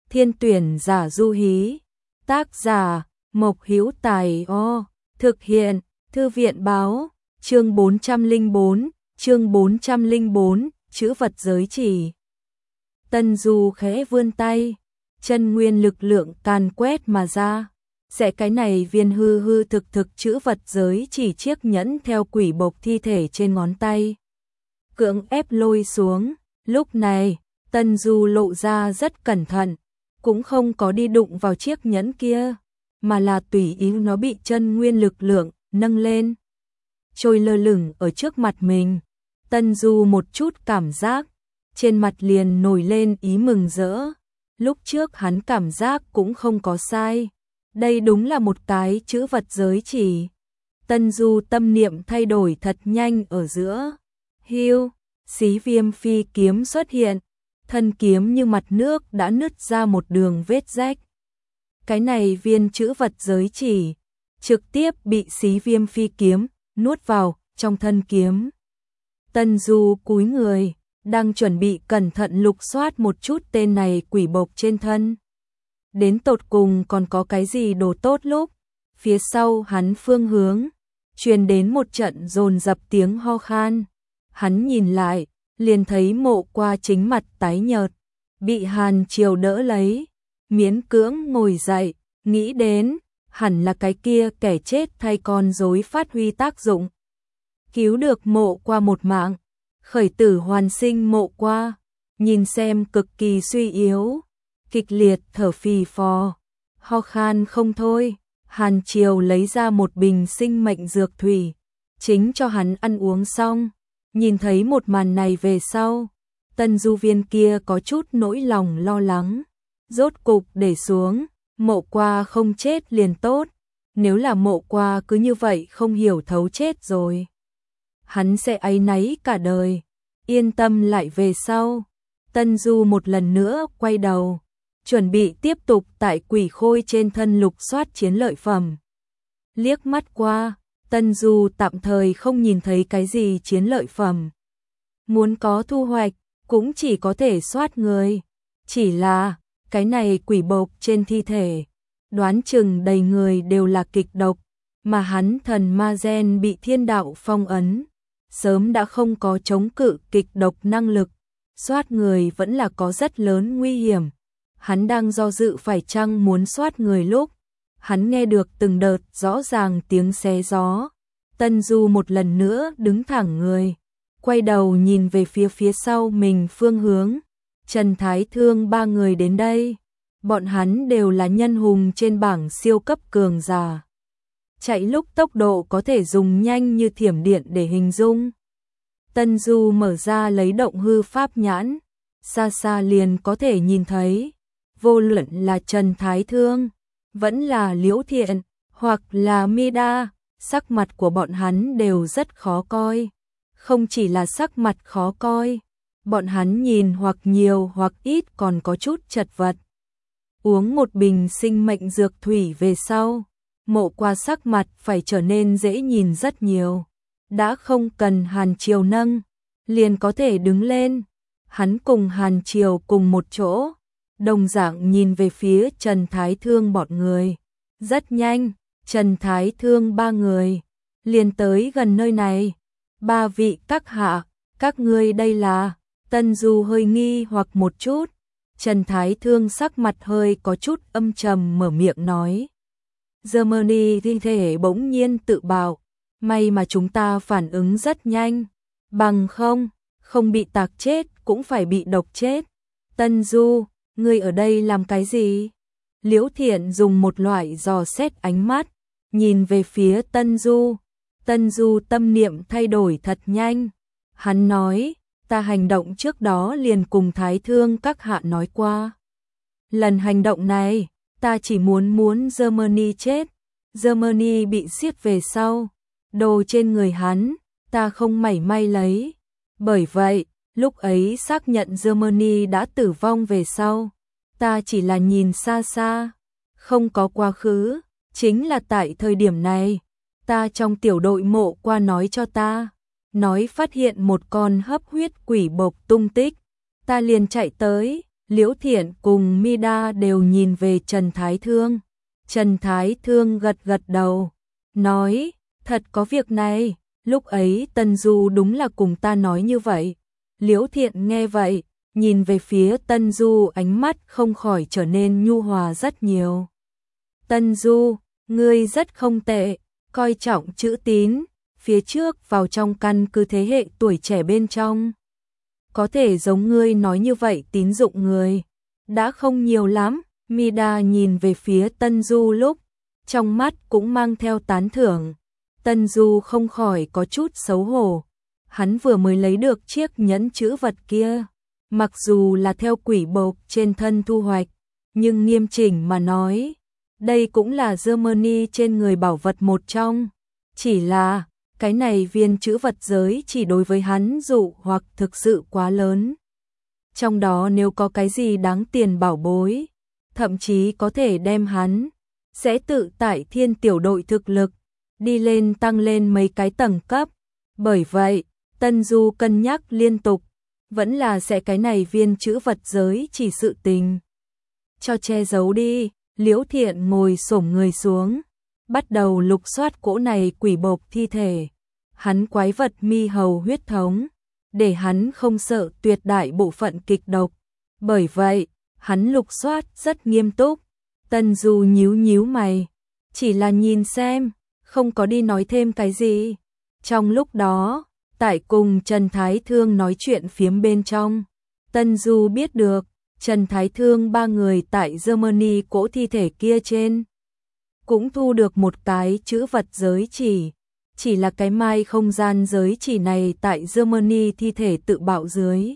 Thiên tuyển giả du hí. Tác giả Mộc Hữu Tài. Thực hiện Thư viện báo. Chương 404, chữ vật giới chỉ. Tân Du khẽ vươn tay, chân nguyên lực lượng càn quét mà ra. Sẽ cái này viên hư hư thực chữ vật giới chỉ chiếc nhẫn theo quỷ bộc thi thể trên ngón tay. Cưỡng ép lôi xuống, lúc này, Tân Du lộ ra rất cẩn thận, cũng không có đi đụng vào chiếc nhẫn kia, mà là tùy ý nó bị chân nguyên lực lượng nâng lên, trôi lơ lửng ở trước mặt mình. Tân Du một chút cảm giác, trên mặt liền nổi lên ý mừng rỡ. Lúc trước hắn cảm giác cũng không có sai, đây đúng là một cái chữ vật giới chỉ. Tân Du tâm niệm thay đổi thật nhanh ở giữa. Hưu, Xí Viêm phi kiếm xuất hiện, thân kiếm như mặt nước đã nứt ra một đường vết rách. Cái này viên chữ vật giới chỉ trực tiếp bị Xí Viêm phi kiếm nuốt vào trong thân kiếm. Tân Du cúi người, đang chuẩn bị cẩn thận lục soát một chút tên này quỷ bộc trên thân. Đến tột cùng còn có cái gì đồ tốt lúc, phía sau hắn phương hướng, truyền đến một trận dồn dập tiếng ho khan. Hắn nhìn lại, liền thấy Mộ Qua chính mặt tái nhợt, bị Hàn Triều đỡ lấy, miễn cưỡng ngồi dậy, nghĩ đến, hẳn là cái kia kẻ chết thay con rối phát huy tác dụng. Cứu được Mộ Qua một mạng, khởi tử hoàn sinh Mộ Qua, nhìn xem cực kỳ suy yếu, kịch liệt thở phì phò, ho khan không thôi. Hàn Triều lấy ra một bình sinh mệnh dược thủy, chính cho hắn ăn uống xong. Nhìn thấy một màn này về sau, Tân Du viên kia có chút nỗi lòng lo lắng. Rốt cục để xuống, Mộ Qua không chết liền tốt, nếu là Mộ Qua cứ như vậy không hiểu thấu chết rồi, hắn sẽ áy náy cả đời. Yên tâm lại về sau. Tân Du một lần nữa quay đầu, chuẩn bị tiếp tục tại quỷ khôi trên thân lục soát chiến lợi phẩm. Liếc mắt qua, Tân Du tạm thời không nhìn thấy cái gì chiến lợi phẩm. Muốn có thu hoạch, cũng chỉ có thể soát người. Chỉ là, cái này quỷ bộc trên thi thể, đoán chừng đầy người đều là kịch độc, mà hắn thần ma gen bị thiên đạo phong ấn, sớm đã không có chống cự kịch độc năng lực. Soát người vẫn là có rất lớn nguy hiểm. Hắn đang do dự phải chăng muốn soát người lúc, hắn nghe được từng đợt rõ ràng tiếng xé gió. Tân Du một lần nữa đứng thẳng người, quay đầu nhìn về phía sau mình phương hướng. Trần Thái Thương ba người đến đây, bọn hắn đều là nhân hùng trên bảng siêu cấp cường giả. Chạy lúc tốc độ có thể dùng nhanh như thiểm điện để hình dung. Tân Du mở ra lấy động hư pháp nhãn, xa xa liền có thể nhìn thấy, vô luận là Trần Thái Thương, vẫn là Liễu Thiện, hoặc là Mida, sắc mặt của bọn hắn đều rất khó coi. Không chỉ là sắc mặt khó coi, bọn hắn nhìn hoặc nhiều hoặc ít còn có chút chật vật. Uống một bình sinh mệnh dược thủy về sau, Mộ Qua sắc mặt phải trở nên dễ nhìn rất nhiều. Đã không cần Hàn Triều nâng, liền có thể đứng lên. Hắn cùng Hàn Triều cùng một chỗ, đồng dạng nhìn về phía Trần Thái Thương bọn người. Rất nhanh, Trần Thái Thương ba người liền tới gần nơi này. Ba vị các hạ, các ngươi đây là? Tân Du hơi nghi hoặc một chút. Trần Thái Thương sắc mặt hơi có chút âm trầm mở miệng nói. Germany thi thể bỗng nhiên tự bạo, may mà chúng ta phản ứng rất nhanh, bằng không bị tạc chết cũng phải bị độc chết. Tân Du, ngươi ở đây làm cái gì? Liễu Thiện dùng một loại dò xét ánh mắt, nhìn về phía Tân Du. Tân Du tâm niệm thay đổi thật nhanh. Hắn nói, ta hành động trước đó liền cùng Thái Thương các hạ nói qua. Lần hành động này, ta chỉ muốn Germany chết. Germany bị giết về sau, đồ trên người hắn, ta không mảy may lấy. Bởi vậy, lúc ấy xác nhận Germany đã tử vong về sau, ta chỉ là nhìn xa xa, không có quá khứ. Chính là tại thời điểm này, ta trong tiểu đội Mộ Qua nói cho ta, nói phát hiện một con hấp huyết quỷ bộc tung tích, ta liền chạy tới, Liễu Thiện cùng Mida đều nhìn về Trần Thái Thương. Trần Thái Thương gật gật đầu, nói, thật có việc này, lúc ấy Tân Du đúng là cùng ta nói như vậy. Liễu Thiện nghe vậy, nhìn về phía Tân Du, ánh mắt không khỏi trở nên nhu hòa rất nhiều. Tân Du, ngươi rất không tệ, coi trọng chữ tín, phía trước vào trong căn cứ thế hệ tuổi trẻ bên trong. Có thể giống ngươi nói như vậy tín dụng người, đã không nhiều lắm. Mida nhìn về phía Tân Du lúc, trong mắt cũng mang theo tán thưởng. Tân Du không khỏi có chút xấu hổ. Hắn vừa mới lấy được chiếc nhẫn chữ vật kia, mặc dù là theo quỷ bộc trên thân thu hoạch, nhưng nghiêm chỉnh mà nói, đây cũng là Germany trên người bảo vật một trong. Chỉ là, cái này viên chữ vật giới chỉ đối với hắn dụ hoặc thực sự quá lớn. Trong đó nếu có cái gì đáng tiền bảo bối, thậm chí có thể đem hắn, sẽ tự tại thiên tiểu đội thực lực, đi lên tăng lên mấy cái tầng cấp. Bởi vậy, Tân Du cân nhắc liên tục, vẫn là sẽ cái này viên chữ vật giới chỉ sự tình. Cho che giấu đi, Liễu Thiện ngồi xổm người xuống, bắt đầu lục soát cỗ này quỷ bộc thi thể. Hắn quái vật mi hầu huyết thống, để hắn không sợ tuyệt đại bộ phận kịch độc. Bởi vậy, hắn lục soát rất nghiêm túc. Tân Du nhíu nhíu mày, chỉ là nhìn xem, không có đi nói thêm cái gì. Trong lúc đó, tại cùng Trần Thái Thương nói chuyện phiếm bên trong, Tân Du biết được, Trần Thái Thương ba người tại Germany cỗ thi thể kia trên, cũng thu được một cái chữ vật giới chỉ là cái mai không gian giới chỉ này tại Germany thi thể tự bạo dưới.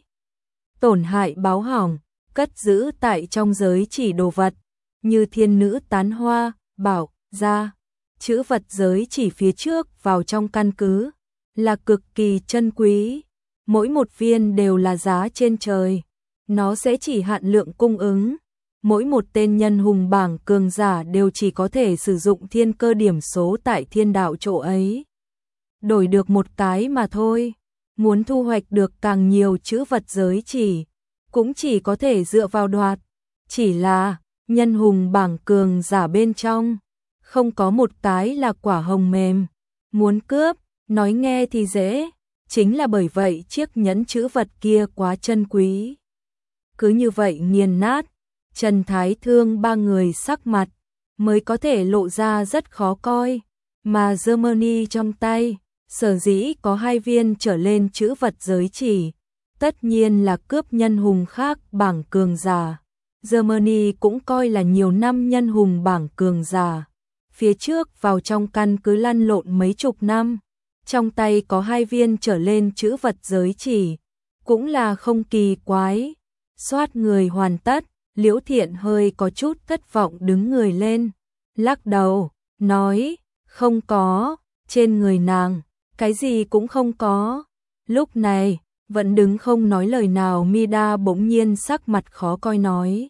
Tổn hại báo hỏng, cất giữ tại trong giới chỉ đồ vật, như thiên nữ tán hoa, bảo, ra, chữ vật giới chỉ phía trước vào trong căn cứ, là cực kỳ chân quý, mỗi một viên đều là giá trên trời, nó sẽ chỉ hạn lượng cung ứng, mỗi một tên nhân hùng bảng cường giả đều chỉ có thể sử dụng thiên cơ điểm số tại thiên đạo chỗ ấy. Đổi được một cái mà thôi, muốn thu hoạch được càng nhiều chữ vật giới chỉ, cũng chỉ có thể dựa vào đoạt, chỉ là nhân hùng bảng cường giả bên trong, không có một cái là quả hồng mềm, muốn cướp, nói nghe thì dễ, chính là bởi vậy chiếc nhẫn chữ vật kia quá chân quý. Cứ như vậy nghiền nát, Trần Thái Thương ba người sắc mặt, mới có thể lộ ra rất khó coi, mà Germany trong tay, sở dĩ có 2 viên trở lên chữ vật giới chỉ, tất nhiên là cướp nhân hùng khác bảng cường giả. Germany cũng coi là nhiều năm nhân hùng bảng cường giả. Phía trước vào trong căn cứ lăn lộn mấy chục năm, trong tay có 2 viên trở lên chữ vật giới chỉ, cũng là không kỳ quái. Soát người hoàn tất, Liễu Thiện hơi có chút thất vọng đứng người lên, lắc đầu, nói, không có, trên người nàng, cái gì cũng không có. Lúc này, vẫn đứng không nói lời nào Mida bỗng nhiên sắc mặt khó coi nói.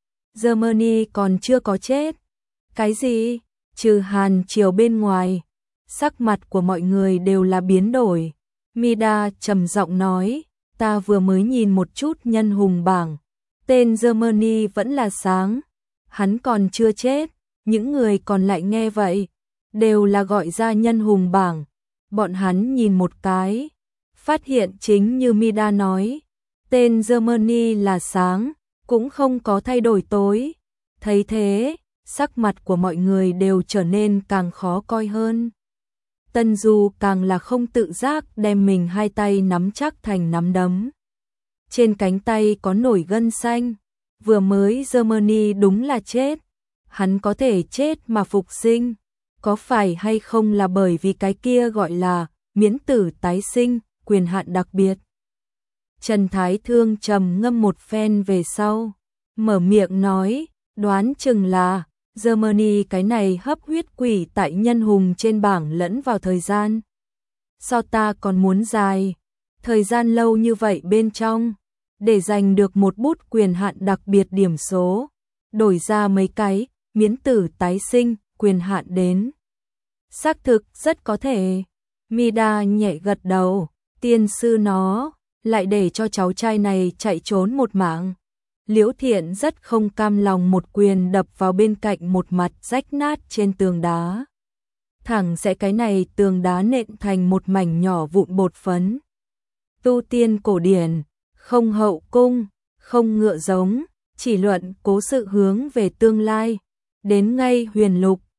Germany còn chưa có chết. Cái gì? Trừ Hàn Triều bên ngoài. Sắc mặt của mọi người đều là biến đổi. Mida trầm giọng nói, ta vừa mới nhìn một chút nhân hùng bảng. Tên Germany vẫn là sáng. Hắn còn chưa chết. Những người còn lại nghe vậy, đều là gọi ra nhân hùng bảng. Bọn hắn nhìn một cái, phát hiện chính như Mida nói, tên Germany là sáng, cũng không có thay đổi tối. Thấy thế, sắc mặt của mọi người đều trở nên càng khó coi hơn. Tân Du càng là không tự giác đem mình 2 tay nắm chắc thành nắm đấm. Trên cánh tay có nổi gân xanh, vừa mới Germany đúng là chết. Hắn có thể chết mà phục sinh, có phải hay không là bởi vì cái kia gọi là miễn tử tái sinh, quyền hạn đặc biệt. Trần Thái Thương trầm ngâm một phen về sau, mở miệng nói, đoán chừng là Germany cái này hấp huyết quỷ tại nhân hùng trên bảng lẫn vào thời gian. Sao ta còn muốn dài, thời gian lâu như vậy bên trong, để giành được một bút quyền hạn đặc biệt điểm số, đổi ra mấy cái miễn tử tái sinh, quyền hạn đến. Xác thực rất có thể. Mida nhẹ gật đầu, tiên sư nó lại để cho cháu trai này chạy trốn một mạng. Liễu Thiện rất không cam lòng một quyền đập vào bên cạnh một mặt rách nát trên tường đá. Thẳng sẽ cái này tường đá nện thành một mảnh nhỏ vụn bột phấn. Tu tiên cổ điển, không hậu cung, không ngựa giống, chỉ luận cố sự hướng về tương lai. Đến ngay huyền lục,